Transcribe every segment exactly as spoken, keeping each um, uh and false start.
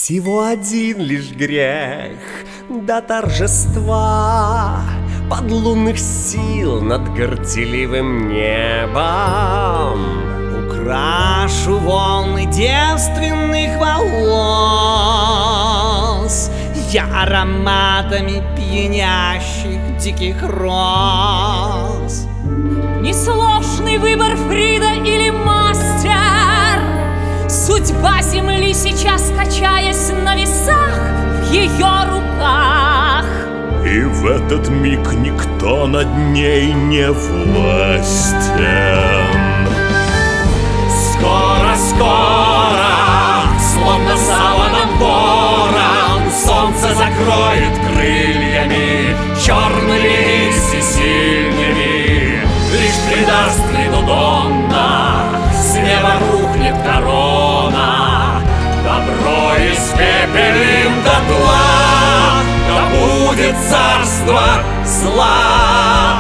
Всего один лишь грех до торжества подлунных сил над горделивым небом. Украшу волны девственных волос я ароматами пьянящих диких роз. Несложный выбор, Фрида или мастер. Судьба земли сейчас, качаясь на весах, в ее руках. И в этот миг никто над ней не властен. Скоро, скоро, словно саваном ворон, солнце закроет крыльями черными всесильными. Лишь придаст виду Донна, с неба рухнет корона. Добро испепелим дотла, да будет царство зла.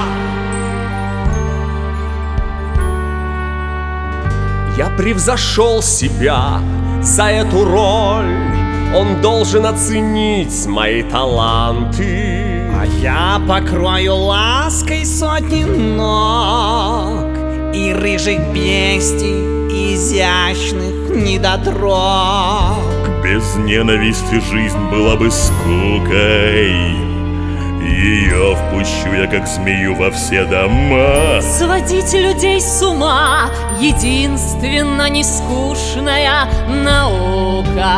Я превзошел себя за эту роль. Он должен оценить мои таланты. А я покрою лаской сотни ног и рыжих бестий, изящных недотрог. Без ненависти жизнь была бы скукой. Ее впущу я, как змею, во все дома. Сводить людей с ума — единственно нескучная наука.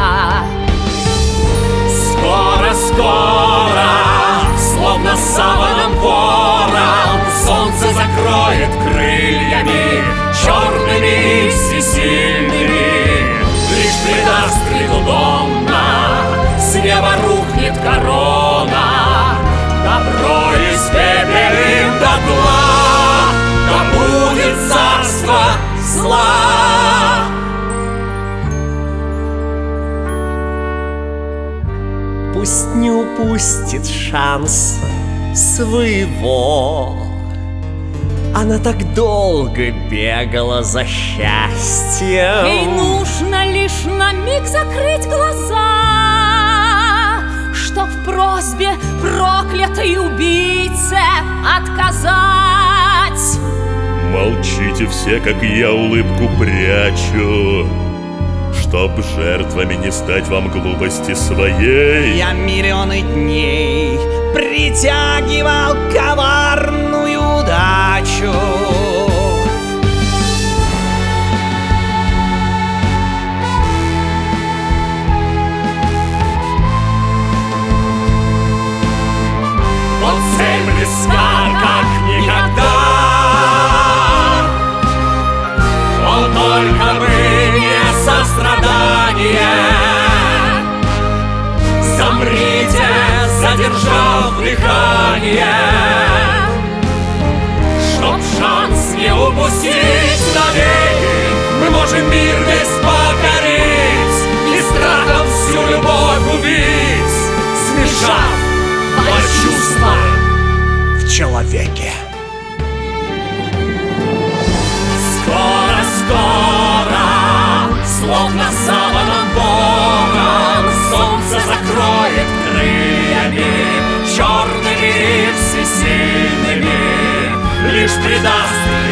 Скоро, скоро, словно саваном ворон, солнце закроет крыльями черными и всесильными. Лишь придаст виду Донна, с неба рухнет корона. Добро испепелим дотла, да будет царство зла. Пусть не упустит шанса своего. Она так долго бегала за счастьем. Ей нужно лишь на миг закрыть глаза, чтоб в просьбе проклятой убийце отказать. Молчите все, как я улыбку прячу, чтоб жертвами не стать вам глупости своей. Я миллионы дней притягивал коварную удачу. Вот цель близка, как никогда. Он только бы не сострадание. Замрите, задержав дыхание, чтоб шанс не упустить навеки. Мы можем мир весь покорить и страхом всю любовь убить, смешав два чувства в человеке. Скоро, скоро, словно саваном ворон, солнце закроет крыльями черными всесильными. Лишь придаст